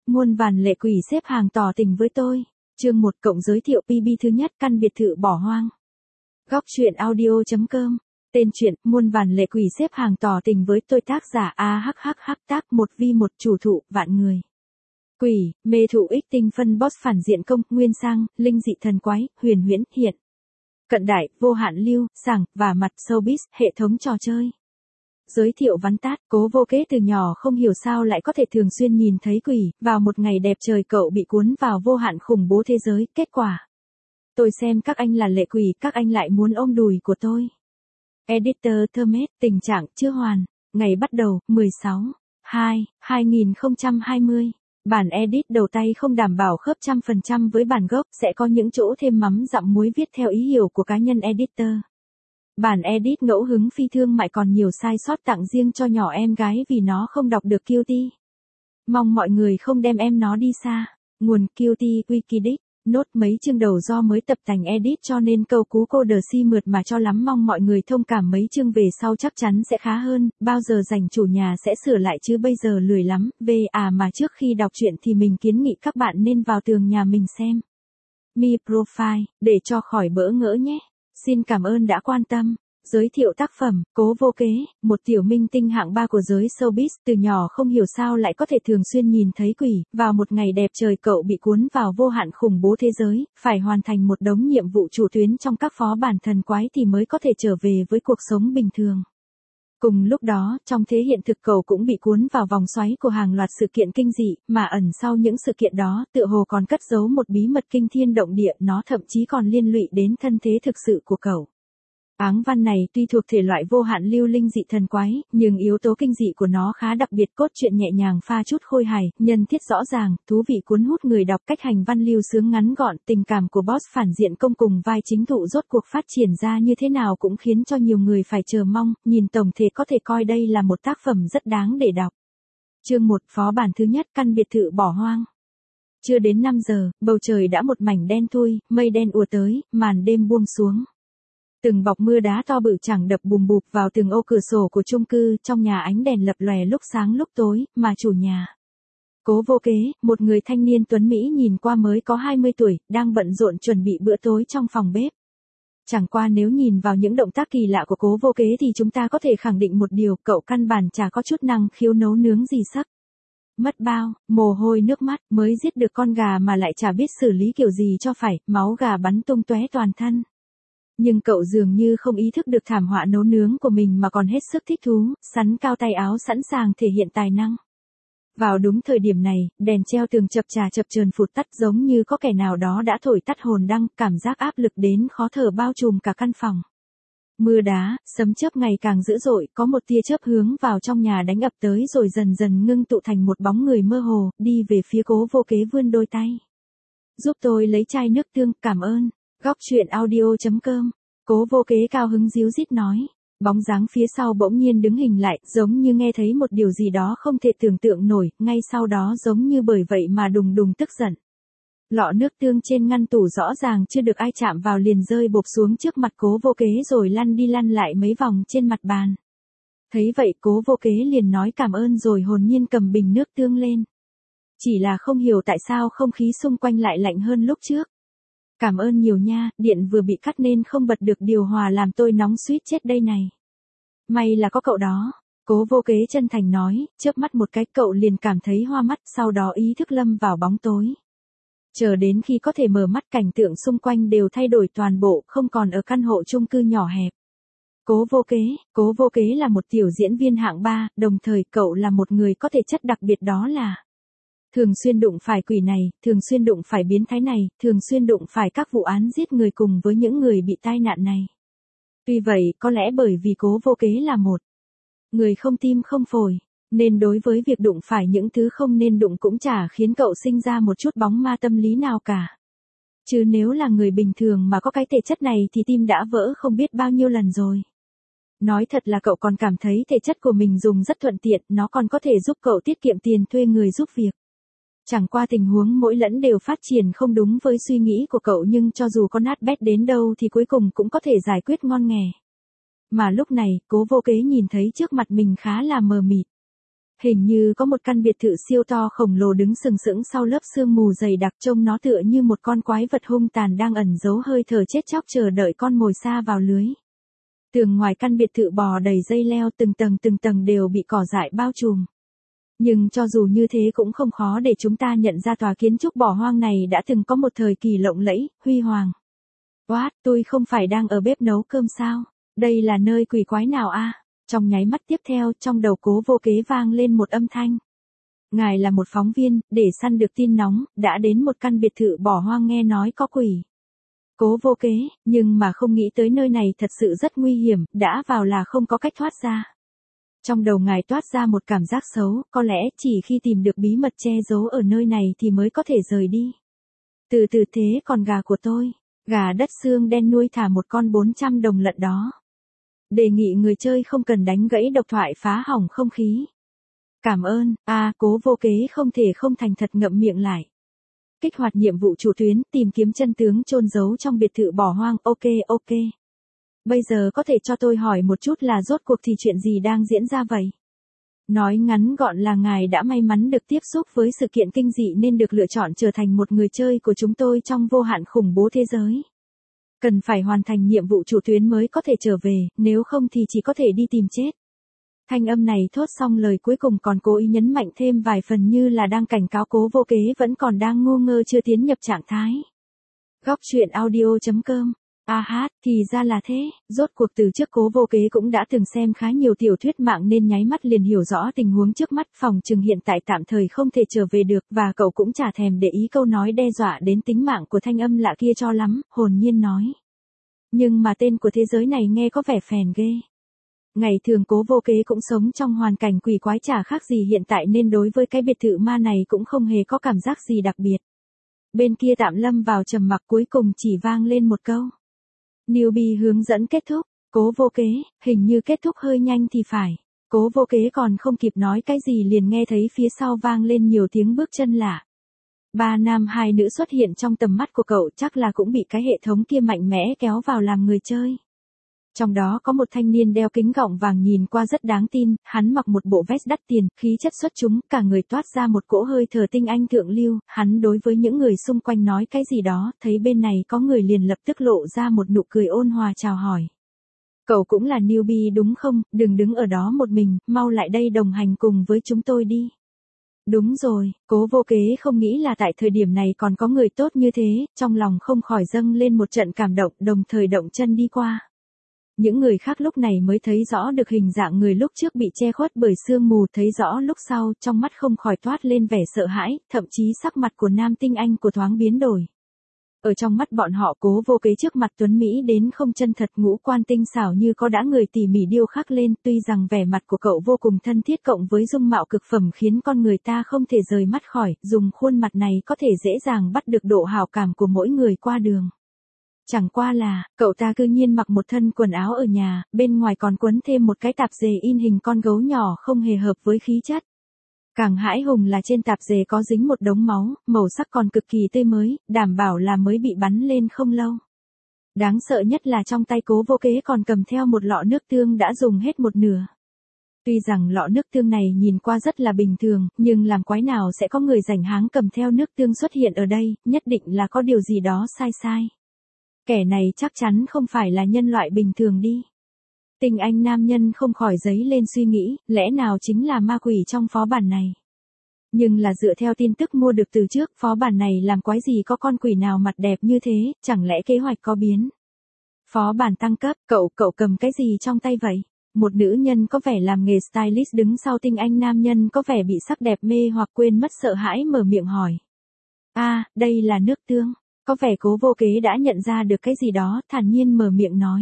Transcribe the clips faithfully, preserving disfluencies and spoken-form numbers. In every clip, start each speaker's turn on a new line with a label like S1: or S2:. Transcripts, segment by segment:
S1: Muôn vàn lệ quỷ xếp hàng tỏ tình với tôi. Chương một cộng giới thiệu pê bê thứ nhất căn biệt thự bỏ hoang. Góc truyện audio chấm com. Tên truyện, muôn vàn lệ quỷ xếp hàng tỏ tình với tôi, tác giả a hắc hắc hắc tác một vi một, chủ thụ vạn người. Quỷ, mê thụ ích tinh phân boss phản diện công, nguyên sang, linh dị thần quái, huyền huyễn, hiện. Cận đại, vô hạn lưu, sảng, và mặt showbiz, hệ thống trò chơi. Giới thiệu vắn tắt, Cố Vô Kế từ nhỏ không hiểu sao lại có thể thường xuyên nhìn thấy quỷ, vào một ngày đẹp trời cậu bị cuốn vào vô hạn khủng bố thế giới, kết quả. Tôi xem các anh là lệ quỷ, các anh lại muốn ôm đùi của tôi. Editor Thơmet, tình trạng chưa hoàn, ngày bắt đầu, mười sáu, hai, hai nghìn không trăm hai mươi. Bản edit đầu tay không đảm bảo khớp trăm phần trăm với bản gốc, sẽ có những chỗ thêm mắm dặm muối viết theo ý hiểu của cá nhân editor. Bản edit ngẫu hứng phi thương mại còn nhiều sai sót tặng riêng cho nhỏ em gái vì nó không đọc được Qt. Mong mọi người không đem em nó đi xa. Nguồn Qt Wikidic. Nốt mấy chương đầu do mới tập thành edit cho nên câu cú cô đờ si mượt mà cho lắm, mong mọi người thông cảm, mấy chương về sau chắc chắn sẽ khá hơn, bao giờ rảnh chủ nhà sẽ sửa lại chứ bây giờ lười lắm, về à mà trước khi đọc truyện thì mình kiến nghị các bạn nên vào tường nhà mình xem. Mi Profile, để cho khỏi bỡ ngỡ nhé. Xin cảm ơn đã quan tâm. Giới thiệu tác phẩm, Cố Vô Kế, một tiểu minh tinh hạng ba của giới showbiz, từ nhỏ không hiểu sao lại có thể thường xuyên nhìn thấy quỷ, vào một ngày đẹp trời cậu bị cuốn vào vô hạn khủng bố thế giới, phải hoàn thành một đống nhiệm vụ chủ tuyến trong các phó bản thần quái thì mới có thể trở về với cuộc sống bình thường. Cùng lúc đó, trong thế hiện thực cậu cũng bị cuốn vào vòng xoáy của hàng loạt sự kiện kinh dị, mà ẩn sau những sự kiện đó, tựa hồ còn cất giấu một bí mật kinh thiên động địa, nó thậm chí còn liên lụy đến thân thế thực sự của cậu. Áng văn này tuy thuộc thể loại vô hạn lưu linh dị thần quái, nhưng yếu tố kinh dị của nó khá đặc biệt, cốt truyện nhẹ nhàng pha chút khôi hài, nhân thiết rõ ràng, thú vị cuốn hút người đọc, cách hành văn lưu sướng ngắn gọn, tình cảm của boss phản diện công cùng vai chính thụ rốt cuộc phát triển ra như thế nào cũng khiến cho nhiều người phải chờ mong, nhìn tổng thể có thể coi đây là một tác phẩm rất đáng để đọc. Chương một, phó bản thứ nhất, căn biệt thự bỏ hoang. Chưa đến năm giờ, bầu trời đã một mảnh đen thui, mây đen ùa tới, màn đêm buông xuống. Từng bọc mưa đá to bự chẳng đập bùm bụp vào từng ô cửa sổ của chung cư, trong nhà ánh đèn lập lòe lúc sáng lúc tối, mà chủ nhà, Cố Vô Kế, một người thanh niên tuấn Mỹ nhìn qua mới có hai mươi tuổi, đang bận rộn chuẩn bị bữa tối trong phòng bếp. Chẳng qua nếu nhìn vào những động tác kỳ lạ của Cố Vô Kế thì chúng ta có thể khẳng định một điều, cậu căn bản chả có chút năng khiếu nấu nướng gì sắc. Mất bao, mồ hôi nước mắt, mới giết được con gà mà lại chả biết xử lý kiểu gì cho phải, máu gà bắn tung tóe toàn thân. Nhưng cậu dường như không ý thức được thảm họa nấu nướng của mình mà còn hết sức thích thú, sắn cao tay áo sẵn sàng thể hiện tài năng. Vào đúng thời điểm này, đèn treo tường chập chà chập chờn phụt tắt giống như có kẻ nào đó đã thổi tắt hồn đăng, cảm giác áp lực đến khó thở bao trùm cả căn phòng. Mưa đá, sấm chớp ngày càng dữ dội, có một tia chớp hướng vào trong nhà đánh ập tới rồi dần dần ngưng tụ thành một bóng người mơ hồ, đi về phía Cố Vô Kế vươn đôi tay. Giúp tôi lấy chai nước tương, cảm ơn. Góc truyện audio chấm com. Cố Vô Kế cao hứng díu dít nói. Bóng dáng phía sau bỗng nhiên đứng hình lại, giống như nghe thấy một điều gì đó không thể tưởng tượng nổi, ngay sau đó giống như bởi vậy mà đùng đùng tức giận. Lọ nước tương trên ngăn tủ rõ ràng chưa được ai chạm vào liền rơi bộp xuống trước mặt Cố Vô Kế rồi lăn đi lăn lại mấy vòng trên mặt bàn. Thấy vậy Cố Vô Kế liền nói cảm ơn rồi hồn nhiên cầm bình nước tương lên. Chỉ là không hiểu tại sao không khí xung quanh lại lạnh hơn lúc trước. Cảm ơn nhiều nha, điện vừa bị cắt nên không bật được điều hòa làm tôi nóng suýt chết đây này. May là có cậu đó. Cố Vô Kế chân thành nói, chớp mắt một cái cậu liền cảm thấy hoa mắt, sau đó ý thức lâm vào bóng tối. Chờ đến khi có thể mở mắt cảnh tượng xung quanh đều thay đổi toàn bộ, không còn ở căn hộ chung cư nhỏ hẹp. Cố Vô Kế, Cố Vô Kế là một tiểu diễn viên hạng ba, đồng thời cậu là một người có thể chất đặc biệt đó là thường xuyên đụng phải quỷ này, thường xuyên đụng phải biến thái này, thường xuyên đụng phải các vụ án giết người cùng với những người bị tai nạn này. Tuy vậy, có lẽ bởi vì Cố Vô Kế là một người không tim không phổi, nên đối với việc đụng phải những thứ không nên đụng cũng chả khiến cậu sinh ra một chút bóng ma tâm lý nào cả. Chứ nếu là người bình thường mà có cái thể chất này thì tim đã vỡ không biết bao nhiêu lần rồi. Nói thật là cậu còn cảm thấy thể chất của mình dùng rất thuận tiện, nó còn có thể giúp cậu tiết kiệm tiền thuê người giúp việc. Chẳng qua tình huống mỗi lẫn đều phát triển không đúng với suy nghĩ của cậu, nhưng cho dù có nát bét đến đâu thì cuối cùng cũng có thể giải quyết ngon nghẻ. Mà lúc này, Cố Vô Kế nhìn thấy trước mặt mình khá là mờ mịt. Hình như có một căn biệt thự siêu to khổng lồ đứng sừng sững sau lớp sương mù dày đặc, trông nó tựa như một con quái vật hung tàn đang ẩn giấu hơi thở chết chóc chờ đợi con mồi sa vào lưới. Tường ngoài căn biệt thự bò đầy dây leo, từng tầng từng tầng đều bị cỏ dại bao trùm. Nhưng cho dù như thế cũng không khó để chúng ta nhận ra tòa kiến trúc bỏ hoang này đã từng có một thời kỳ lộng lẫy, huy hoàng. What, tôi không phải đang ở bếp nấu cơm sao? Đây là nơi quỷ quái nào a? Trong nháy mắt tiếp theo, trong đầu Cố Vô Kế vang lên một âm thanh. Ngài là một phóng viên, để săn được tin nóng, đã đến một căn biệt thự bỏ hoang nghe nói có quỷ. Cố Vô Kế, nhưng mà không nghĩ tới nơi này thật sự rất nguy hiểm, đã vào là không có cách thoát ra. Trong đầu ngài toát ra một cảm giác xấu, có lẽ chỉ khi tìm được bí mật che giấu ở nơi này thì mới có thể rời đi. Từ từ thế còn gà của tôi, gà đất xương đen nuôi thả một con bốn trăm đồng lận đó. Đề nghị người chơi không cần đánh gãy độc thoại phá hỏng không khí. Cảm ơn, a à, Cố Vô Kế không thể không thành thật ngậm miệng lại. Kích hoạt nhiệm vụ chủ tuyến, tìm kiếm chân tướng chôn giấu trong biệt thự bỏ hoang, ok ok. Bây giờ có thể cho tôi hỏi một chút là rốt cuộc thì chuyện gì đang diễn ra vậy? Nói ngắn gọn là ngài đã may mắn được tiếp xúc với sự kiện kinh dị nên được lựa chọn trở thành một người chơi của chúng tôi trong vô hạn khủng bố thế giới. Cần phải hoàn thành nhiệm vụ chủ tuyến mới có thể trở về, nếu không thì chỉ có thể đi tìm chết. Thanh âm này thốt xong lời cuối cùng còn cố ý nhấn mạnh thêm vài phần như là đang cảnh cáo Cố Vô Kế vẫn còn đang ngu ngơ chưa tiến nhập trạng thái. Góc truyện audio chấm com. À hát, thì ra là thế, rốt cuộc từ trước Cố Vô Kế cũng đã từng xem khá nhiều tiểu thuyết mạng nên nháy mắt liền hiểu rõ tình huống trước mắt, phòng trừng hiện tại tạm thời không thể trở về được, và cậu cũng chả thèm để ý câu nói đe dọa đến tính mạng của thanh âm lạ kia cho lắm, hồn nhiên nói. Nhưng mà tên của thế giới này nghe có vẻ phèn ghê. Ngày thường Cố Vô Kế cũng sống trong hoàn cảnh quỷ quái chả khác gì hiện tại nên đối với cái biệt thự ma này cũng không hề có cảm giác gì đặc biệt. Bên kia tạm lâm vào trầm mặc, cuối cùng chỉ vang lên một câu. Newbie hướng dẫn kết thúc, Cố Vô Kế, hình như kết thúc hơi nhanh thì phải. Cố Vô Kế còn không kịp nói cái gì liền nghe thấy phía sau vang lên nhiều tiếng bước chân lạ. Ba nam hai nữ xuất hiện trong tầm mắt của cậu, chắc là cũng bị cái hệ thống kia mạnh mẽ kéo vào làm người chơi. Trong đó có một thanh niên đeo kính gọng vàng nhìn qua rất đáng tin, hắn mặc một bộ vest đắt tiền, khí chất xuất chúng, cả người toát ra một cỗ hơi thở tinh anh thượng lưu, hắn đối với những người xung quanh nói cái gì đó, thấy bên này có người liền lập tức lộ ra một nụ cười ôn hòa chào hỏi. Cậu cũng là newbie đúng không, đừng đứng ở đó một mình, mau lại đây đồng hành cùng với chúng tôi đi. Đúng rồi, Cố Vô Kế không nghĩ là tại thời điểm này còn có người tốt như thế, trong lòng không khỏi dâng lên một trận cảm động, đồng thời động chân đi qua. Những người khác lúc này mới thấy rõ được hình dạng người lúc trước bị che khuất bởi sương mù, thấy rõ lúc sau, trong mắt không khỏi toát lên vẻ sợ hãi, thậm chí sắc mặt của nam tinh anh của thoáng biến đổi. Ở trong mắt bọn họ Cố Vô Kế trước mặt tuấn Mỹ đến không chân thật, ngũ quan tinh xảo như có đã người tỉ mỉ điêu khắc lên, tuy rằng vẻ mặt của cậu vô cùng thân thiết cộng với dung mạo cực phẩm khiến con người ta không thể rời mắt khỏi, dùng khuôn mặt này có thể dễ dàng bắt được độ hảo cảm của mỗi người qua đường. Chẳng qua là, cậu ta cư nhiên mặc một thân quần áo ở nhà, bên ngoài còn quấn thêm một cái tạp dề in hình con gấu nhỏ không hề hợp với khí chất. Càng hãi hùng là trên tạp dề có dính một đống máu, màu sắc còn cực kỳ tươi mới, đảm bảo là mới bị bắn lên không lâu. Đáng sợ nhất là trong tay Cố Vô Kế còn cầm theo một lọ nước tương đã dùng hết một nửa. Tuy rằng lọ nước tương này nhìn qua rất là bình thường, nhưng làm quái nào sẽ có người rảnh háng cầm theo nước tương xuất hiện ở đây, nhất định là có điều gì đó sai sai. Kẻ này chắc chắn không phải là nhân loại bình thường đi. Tình anh nam nhân không khỏi dấy lên suy nghĩ, lẽ nào chính là ma quỷ trong phó bản này. Nhưng là dựa theo tin tức mua được từ trước, phó bản này làm quái gì có con quỷ nào mặt đẹp như thế, chẳng lẽ kế hoạch có biến. Phó bản tăng cấp, cậu, cậu cầm cái gì trong tay vậy? Một nữ nhân có vẻ làm nghề stylist đứng sau tinh anh nam nhân có vẻ bị sắc đẹp mê hoặc quên mất sợ hãi mở miệng hỏi. À, đây là nước tương. Có vẻ Cố Vô Kế đã nhận ra được cái gì đó, thản nhiên mở miệng nói.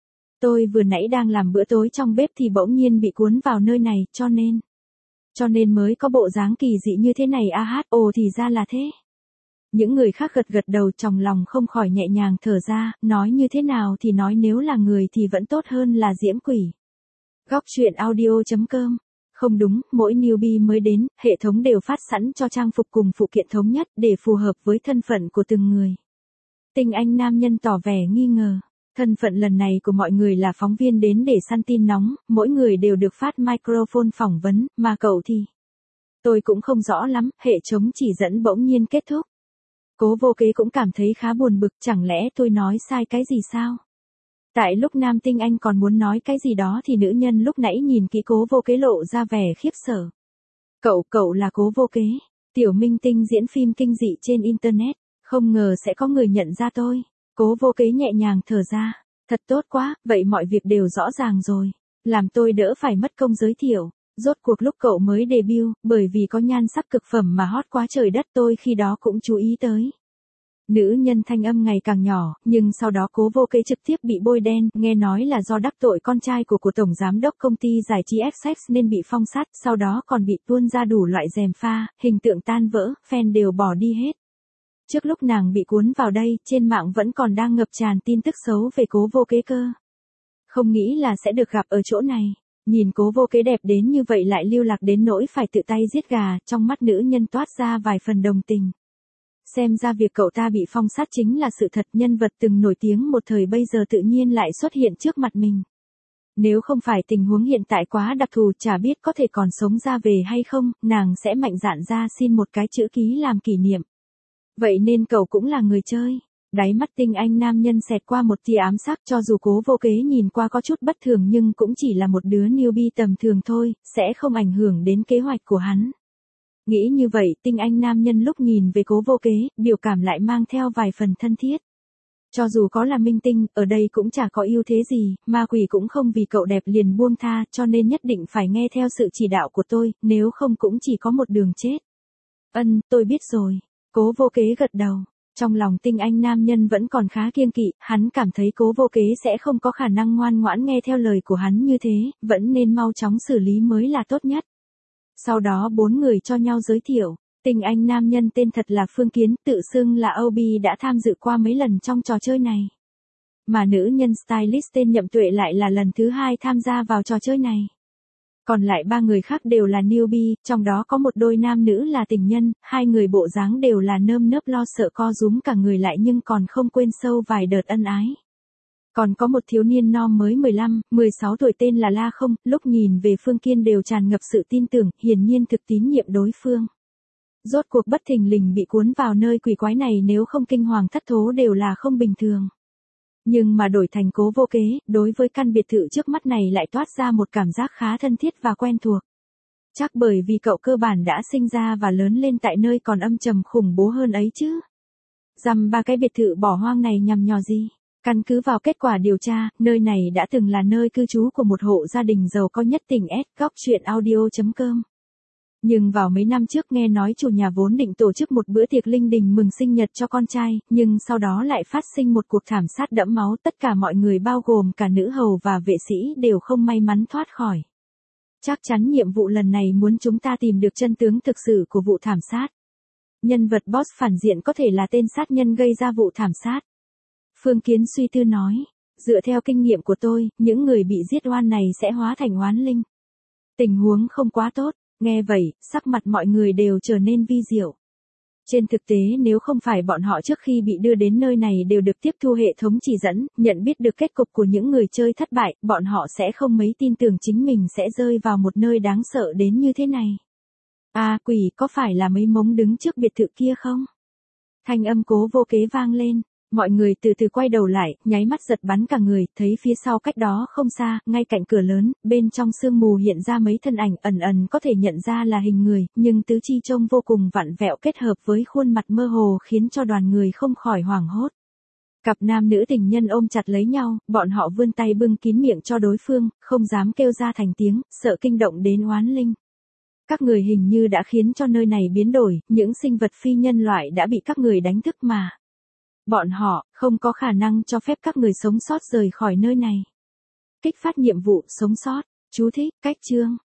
S1: Tôi vừa nãy đang làm bữa tối trong bếp thì bỗng nhiên bị cuốn vào nơi này, cho nên. Cho nên mới có bộ dáng kỳ dị như thế này a hát, ồ thì ra là thế. Những người khác gật gật đầu trong lòng không khỏi nhẹ nhàng thở ra, nói như thế nào thì nói nếu là người thì vẫn tốt hơn là diễm quỷ. Góc truyện audio chấm com. Không đúng, mỗi newbie mới đến, hệ thống đều phát sẵn cho trang phục cùng phụ kiện thống nhất để phù hợp với thân phận của từng người. Tinh anh nam nhân tỏ vẻ nghi ngờ. Thân phận lần này của mọi người là phóng viên đến để săn tin nóng, mỗi người đều được phát microphone phỏng vấn, mà cậu thì... Tôi cũng không rõ lắm, hệ thống chỉ dẫn bỗng nhiên kết thúc. Cố Vô Kế cũng cảm thấy khá buồn bực, chẳng lẽ tôi nói sai cái gì sao? Tại lúc Nam Tinh Anh còn muốn nói cái gì đó thì nữ nhân lúc nãy nhìn kỹ Cố Vô Kế lộ ra vẻ khiếp sợ. Cậu, cậu là Cố Vô Kế, tiểu minh tinh diễn phim kinh dị trên Internet, không ngờ sẽ có người nhận ra tôi. Cố Vô Kế nhẹ nhàng thở ra, thật tốt quá, vậy mọi việc đều rõ ràng rồi, làm tôi đỡ phải mất công giới thiệu. Rốt cuộc lúc cậu mới debut, bởi vì có nhan sắc cực phẩm mà hot quá trời đất tôi khi đó cũng chú ý tới. Nữ nhân thanh âm ngày càng nhỏ, nhưng sau đó Cố Vô Kế trực tiếp bị bôi đen, nghe nói là do đắc tội con trai của của tổng giám đốc công ty giải trí Essex nên bị phong sát, sau đó còn bị tuôn ra đủ loại gièm pha, hình tượng tan vỡ, fan đều bỏ đi hết. Trước lúc nàng bị cuốn vào đây, trên mạng vẫn còn đang ngập tràn tin tức xấu về Cố Vô Kế cơ. Không nghĩ là sẽ được gặp ở chỗ này. Nhìn Cố Vô Kế đẹp đến như vậy lại lưu lạc đến nỗi phải tự tay giết gà, trong mắt nữ nhân toát ra vài phần đồng tình. Xem ra việc cậu ta bị phong sát chính là sự thật, nhân vật từng nổi tiếng một thời bây giờ tự nhiên lại xuất hiện trước mặt mình. Nếu không phải tình huống hiện tại quá đặc thù chả biết có thể còn sống ra về hay không, nàng sẽ mạnh dạn ra xin một cái chữ ký làm kỷ niệm. Vậy nên cậu cũng là người chơi. Đáy mắt tinh anh nam nhân xẹt qua một tia ám sắc, cho dù Cố Vô Kế nhìn qua có chút bất thường nhưng cũng chỉ là một đứa newbie tầm thường thôi, sẽ không ảnh hưởng đến kế hoạch của hắn. Nghĩ như vậy, tinh anh nam nhân lúc nhìn về Cố Vô Kế, biểu cảm lại mang theo vài phần thân thiết. Cho dù có là minh tinh, ở đây cũng chả có ưu thế gì, ma quỷ cũng không vì cậu đẹp liền buông tha, cho nên nhất định phải nghe theo sự chỉ đạo của tôi, nếu không cũng chỉ có một đường chết. Ân, tôi biết rồi. Cố Vô Kế gật đầu. Trong lòng tinh anh nam nhân vẫn còn khá kiêng kỵ, hắn cảm thấy Cố Vô Kế sẽ không có khả năng ngoan ngoãn nghe theo lời của hắn như thế, vẫn nên mau chóng xử lý mới là tốt nhất. Sau đó bốn người cho nhau giới thiệu, tinh anh nam nhân tên thật là Phương Kiến, tự xưng là Obi đã tham dự qua mấy lần trong trò chơi này. Mà nữ nhân stylist tên Nhậm Tuệ lại là lần thứ hai tham gia vào trò chơi này. Còn lại ba người khác đều là newbie, trong đó có một đôi nam nữ là tình nhân, hai người bộ dáng đều là nơm nớp lo sợ co rúm cả người lại nhưng còn không quên sâu vài đợt ân ái. Còn có một thiếu niên non mới mười lăm, mười sáu tuổi tên là La Không, lúc nhìn về Phương Kiên đều tràn ngập sự tin tưởng, hiển nhiên thực tín nhiệm đối phương. Rốt cuộc bất thình lình bị cuốn vào nơi quỷ quái này nếu không kinh hoàng thất thố đều là không bình thường. Nhưng mà đổi thành Cố Vô Kế, đối với căn biệt thự trước mắt này lại toát ra một cảm giác khá thân thiết và quen thuộc. Chắc bởi vì cậu cơ bản đã sinh ra và lớn lên tại nơi còn âm trầm khủng bố hơn ấy chứ. Dăm ba cái biệt thự bỏ hoang này nhằm nhò gì? Căn cứ vào kết quả điều tra, nơi này đã từng là nơi cư trú của một hộ gia đình giàu có nhất tỉnh S, góc truyện audio chấm com. Nhưng vào mấy năm trước nghe nói chủ nhà vốn định tổ chức một bữa tiệc linh đình mừng sinh nhật cho con trai, nhưng sau đó lại phát sinh một cuộc thảm sát đẫm máu, tất cả mọi người bao gồm cả nữ hầu và vệ sĩ đều không may mắn thoát khỏi. Chắc chắn nhiệm vụ lần này muốn chúng ta tìm được chân tướng thực sự của vụ thảm sát. Nhân vật boss phản diện có thể là tên sát nhân gây ra vụ thảm sát. Phương Kiến suy tư nói, dựa theo kinh nghiệm của tôi, những người bị giết oan này sẽ hóa thành oán linh. Tình huống không quá tốt. Nghe vậy, sắc mặt mọi người đều trở nên vi diệu. Trên thực tế nếu không phải bọn họ trước khi bị đưa đến nơi này đều được tiếp thu hệ thống chỉ dẫn, nhận biết được kết cục của những người chơi thất bại, bọn họ sẽ không mấy tin tưởng chính mình sẽ rơi vào một nơi đáng sợ đến như thế này. À, quỷ, có phải là mấy mống đứng trước biệt thự kia không? Thanh âm Cố Vô Kế vang lên. Mọi người từ từ quay đầu lại, nháy mắt giật bắn cả người, thấy phía sau cách đó không xa, ngay cạnh cửa lớn, bên trong sương mù hiện ra mấy thân ảnh ẩn ẩn có thể nhận ra là hình người, nhưng tứ chi trông vô cùng vặn vẹo kết hợp với khuôn mặt mơ hồ khiến cho đoàn người không khỏi hoảng hốt. Cặp nam nữ tình nhân ôm chặt lấy nhau, bọn họ vươn tay bưng kín miệng cho đối phương, không dám kêu ra thành tiếng, sợ kinh động đến oán linh. Các người hình như đã khiến cho nơi này biến đổi, những sinh vật phi nhân loại đã bị các người đánh thức mà. Bọn họ, không có khả năng cho phép các người sống sót rời khỏi nơi này. Kích phát nhiệm vụ, sống sót. Chú thích, cách chương.